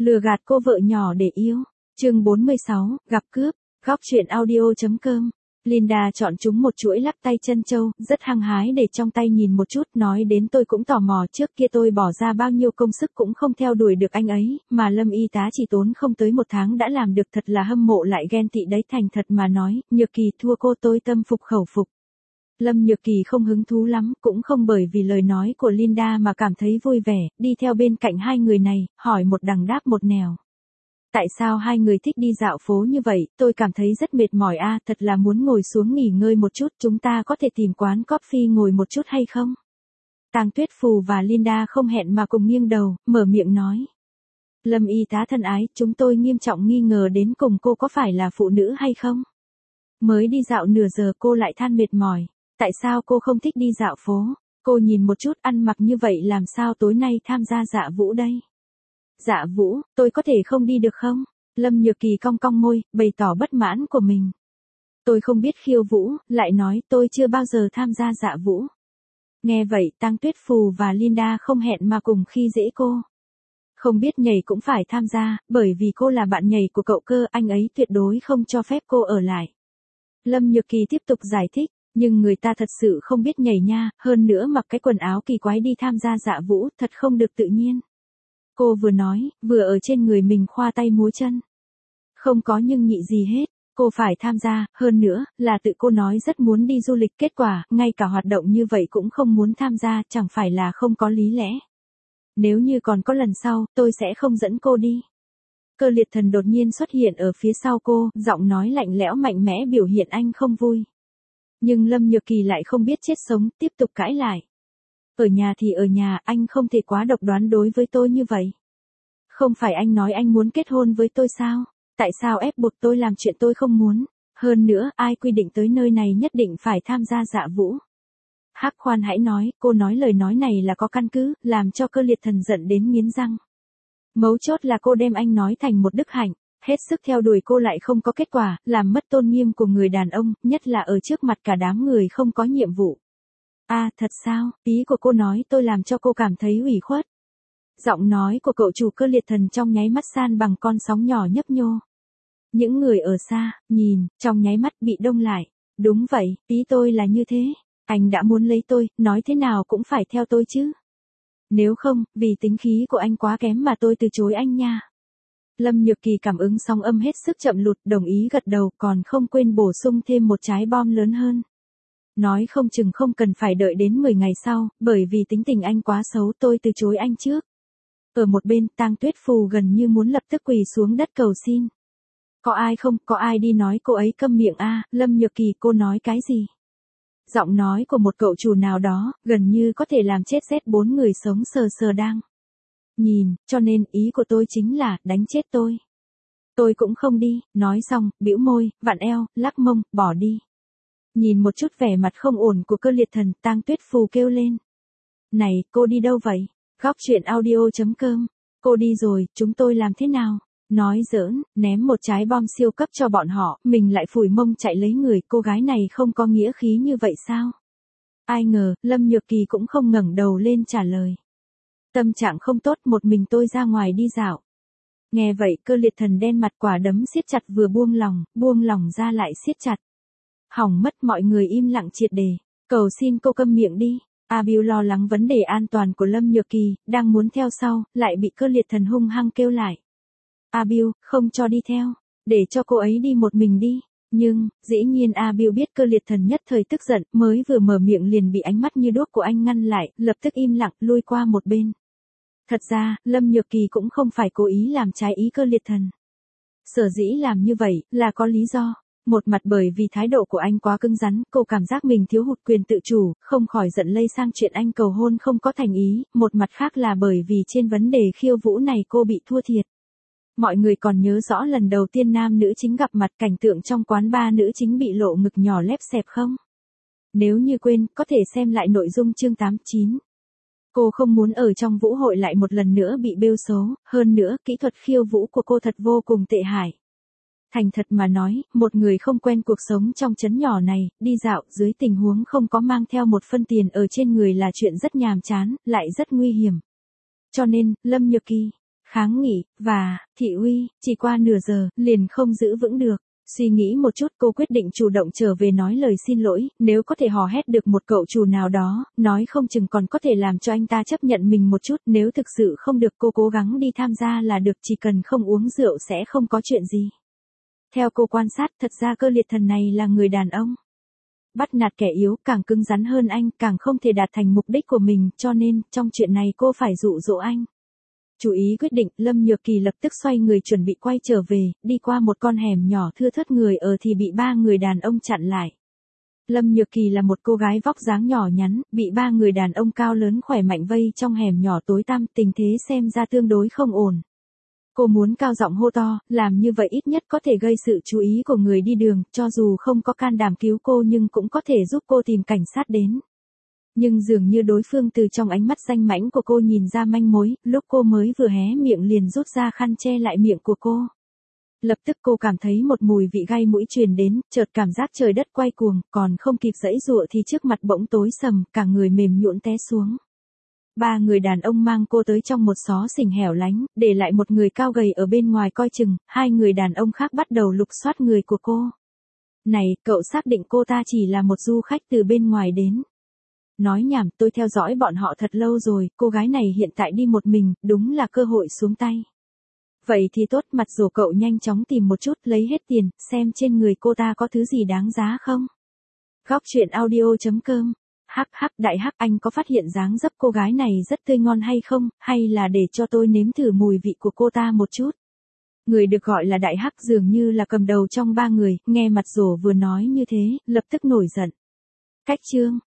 Lừa gạt cô vợ nhỏ để yêu. Chương 46, gặp cướp. Góc truyện audio.com. Linda chọn chúng một chuỗi lắc tay chân châu, rất hăng hái để trong tay nhìn một chút, nói đến tôi cũng tò mò, trước kia tôi bỏ ra bao nhiêu công sức cũng không theo đuổi được anh ấy, mà Lâm y tá chỉ tốn không tới 1 tháng đã làm được, thật là hâm mộ lại ghen tị đấy. Thành thật mà nói, Nhược Kỳ thua cô tôi tâm phục khẩu phục. Lâm Nhược Kỳ không hứng thú lắm, cũng không bởi vì lời nói của Linda mà cảm thấy vui vẻ, đi theo bên cạnh hai người này, hỏi một đằng đáp một nẻo. Tại sao hai người thích đi dạo phố như vậy, tôi cảm thấy rất mệt mỏi a, thật là muốn ngồi xuống nghỉ ngơi một chút, chúng ta có thể tìm quán coffee ngồi một chút hay không? Tang Tuyết Phù và Linda không hẹn mà cùng nghiêng đầu, mở miệng nói. Lâm y tá thân ái, chúng tôi nghiêm trọng nghi ngờ đến cùng cô có phải là phụ nữ hay không? Mới đi dạo nửa giờ cô lại than mệt mỏi. Tại sao cô không thích đi dạo phố? Cô nhìn một chút ăn mặc như vậy làm sao tối nay tham gia dạ vũ đây? Dạ vũ, tôi có thể không đi được không? Lâm Nhược Kỳ cong cong môi, bày tỏ bất mãn của mình. Tôi không biết khiêu vũ, lại nói tôi chưa bao giờ tham gia dạ vũ. Nghe vậy, Tang Tuyết Phù và Linda không hẹn mà cùng khi dễ cô. Không biết nhảy cũng phải tham gia, bởi vì cô là bạn nhảy của cậu cơ, anh ấy tuyệt đối không cho phép cô ở lại. Lâm Nhược Kỳ tiếp tục giải thích. Nhưng người ta thật sự không biết nhảy nha, hơn nữa mặc cái quần áo kỳ quái đi tham gia dạ vũ, thật không được tự nhiên. Cô vừa nói, vừa ở trên người mình khoa tay múa chân. Không có nhưng nhị gì hết, cô phải tham gia, hơn nữa, là tự cô nói rất muốn đi du lịch, kết quả, ngay cả hoạt động như vậy cũng không muốn tham gia, chẳng phải là không có lý lẽ. Nếu như còn có lần sau, tôi sẽ không dẫn cô đi. Cơ Liệt Thần đột nhiên xuất hiện ở phía sau cô, giọng nói lạnh lẽo mạnh mẽ biểu hiện anh không vui. Nhưng Lâm Nhược Kỳ lại không biết chết sống, tiếp tục cãi lại. Ở nhà thì ở nhà, anh không thể quá độc đoán đối với tôi như vậy. Không phải anh nói anh muốn kết hôn với tôi sao? Tại sao ép buộc tôi làm chuyện tôi không muốn? Hơn nữa, ai quy định tới nơi này nhất định phải tham gia dạ vũ? Hắc khoan hãy nói, cô nói lời nói này là có căn cứ, làm cho Cơ Liệt Thần giận đến nghiến răng. Mấu chốt là cô đem anh nói thành một đức hạnh. Hết sức theo đuổi cô lại không có kết quả, làm mất tôn nghiêm của người đàn ông, nhất là ở trước mặt cả đám người không có nhiệm vụ. Thật sao, ý của cô nói tôi làm cho cô cảm thấy ủy khuất. Giọng nói của cậu chủ Cơ Liệt Thần trong nháy mắt san bằng con sóng nhỏ nhấp nhô. Những người ở xa, nhìn, trong nháy mắt bị đông lại. Đúng vậy, ý tôi là như thế. Anh đã muốn lấy tôi, nói thế nào cũng phải theo tôi chứ. Nếu không, vì tính khí của anh quá kém mà tôi từ chối anh nha. Lâm Nhược Kỳ cảm ứng sóng âm hết sức chậm lụt, đồng ý gật đầu, còn không quên bổ sung thêm một trái bom lớn hơn. Nói không chừng không cần phải đợi đến 10 ngày sau, bởi vì tính tình anh quá xấu, tôi từ chối anh trước. Ở một bên, Tang Tuyết Phù gần như muốn lập tức quỳ xuống đất cầu xin. Có ai không, có ai đi nói cô ấy câm miệng Lâm Nhược Kỳ, cô nói cái gì? Giọng nói của một cậu chủ nào đó, gần như có thể làm chết rét 4 người sống sờ sờ đang nhìn, cho nên ý của tôi chính là, đánh chết tôi. Tôi cũng không đi, nói xong, bĩu môi, vặn eo, lắc mông, bỏ đi. Nhìn một chút vẻ mặt không ổn của Cơ Liệt Thần, Tang Tuyết Phù kêu lên. Này, cô đi đâu vậy? Góc truyện audio.com. Cô đi rồi, chúng tôi làm thế nào? Nói giỡn, ném một trái bom siêu cấp cho bọn họ, mình lại phủi mông chạy lấy người, cô gái này không có nghĩa khí như vậy sao? Ai ngờ, Lâm Nhược Kỳ cũng không ngẩng đầu lên trả lời. Tâm trạng không tốt, một mình tôi ra ngoài đi dạo. Nghe vậy, Cơ Liệt Thần đen mặt, quả đấm siết chặt vừa buông lòng ra lại siết chặt. Hỏng mất, mọi người im lặng triệt để. Cầu xin cô câm miệng đi. Abiu lo lắng vấn đề an toàn của Lâm Nhược Kỳ, đang muốn theo sau, lại bị Cơ Liệt Thần hung hăng kêu lại. Abiu, không cho đi theo, để cho cô ấy đi một mình đi. Nhưng, dĩ nhiên Abiu biết Cơ Liệt Thần nhất thời tức giận, mới vừa mở miệng liền bị ánh mắt như đuốc của anh ngăn lại, lập tức im lặng, lui qua một bên. Thật ra, Lâm Nhược Kỳ cũng không phải cố ý làm trái ý Cơ Liệt Thần. Sở dĩ làm như vậy, là có lý do. Một mặt bởi vì thái độ của anh quá cứng rắn, cô cảm giác mình thiếu hụt quyền tự chủ, không khỏi giận lây sang chuyện anh cầu hôn không có thành ý, một mặt khác là bởi vì trên vấn đề khiêu vũ này cô bị thua thiệt. Mọi người còn nhớ rõ lần đầu tiên nam nữ chính gặp mặt, cảnh tượng trong quán bar nữ chính bị lộ ngực nhỏ lép xẹp không? Nếu như quên, có thể xem lại nội dung chương 89. Cô không muốn ở trong vũ hội lại một lần nữa bị bêu xấu, hơn nữa, kỹ thuật khiêu vũ của cô thật vô cùng tệ hại. Thành thật mà nói, một người không quen cuộc sống trong trấn nhỏ này, đi dạo dưới tình huống không có mang theo một phân tiền ở trên người là chuyện rất nhàm chán, lại rất nguy hiểm. Cho nên, Lâm Nhược Kỳ kháng nghị, và thị uy, chỉ qua nửa giờ, liền không giữ vững được. Suy nghĩ một chút cô quyết định chủ động trở về nói lời xin lỗi, nếu có thể hò hét được một cậu chủ nào đó, nói không chừng còn có thể làm cho anh ta chấp nhận mình một chút, nếu thực sự không được cô cố gắng đi tham gia là được, chỉ cần không uống rượu sẽ không có chuyện gì. Theo cô quan sát, thật ra cơ liệt thần này là người đàn ông. Bắt nạt kẻ yếu, càng cứng rắn hơn anh, càng không thể đạt thành mục đích của mình, cho nên, trong chuyện này cô phải dụ dỗ anh. Chú ý quyết định, Lâm Nhược Kỳ lập tức xoay người chuẩn bị quay trở về, đi qua một con hẻm nhỏ thưa thớt người ở thì bị ba người đàn ông chặn lại. Lâm Nhược Kỳ là một cô gái vóc dáng nhỏ nhắn, bị ba người đàn ông cao lớn khỏe mạnh vây trong hẻm nhỏ tối tăm, tình thế xem ra tương đối không ổn. Cô muốn cao giọng hô to, làm như vậy ít nhất có thể gây sự chú ý của người đi đường, cho dù không có can đảm cứu cô nhưng cũng có thể giúp cô tìm cảnh sát đến. Nhưng dường như đối phương từ trong ánh mắt danh mãnh của cô nhìn ra manh mối, lúc cô mới vừa hé miệng liền rút ra khăn che lại miệng của cô. Lập tức cô cảm thấy một mùi vị gai mũi truyền đến, chợt cảm giác trời đất quay cuồng, còn không kịp giãy giụa thì trước mặt bỗng tối sầm, cả người mềm nhũn té xuống. Ba người đàn ông mang cô tới trong một xó xỉnh hẻo lánh, để lại một người cao gầy ở bên ngoài coi chừng, hai người đàn ông khác bắt đầu lục soát người của cô. Này, cậu xác định cô ta chỉ là một du khách từ bên ngoài đến. Nói nhảm, tôi theo dõi bọn họ thật lâu rồi, cô gái này hiện tại đi một mình, đúng là cơ hội xuống tay. Vậy thì tốt, mặt rồ cậu nhanh chóng tìm một chút, lấy hết tiền, xem trên người cô ta có thứ gì đáng giá không. Góc truyện audio.com. Hắc hắc đại hắc, anh có phát hiện dáng dấp cô gái này rất tươi ngon hay không, hay là để cho tôi nếm thử mùi vị của cô ta một chút. Người được gọi là đại hắc dường như là cầm đầu trong ba người, nghe mặt rồ vừa nói như thế, lập tức nổi giận. Cách chương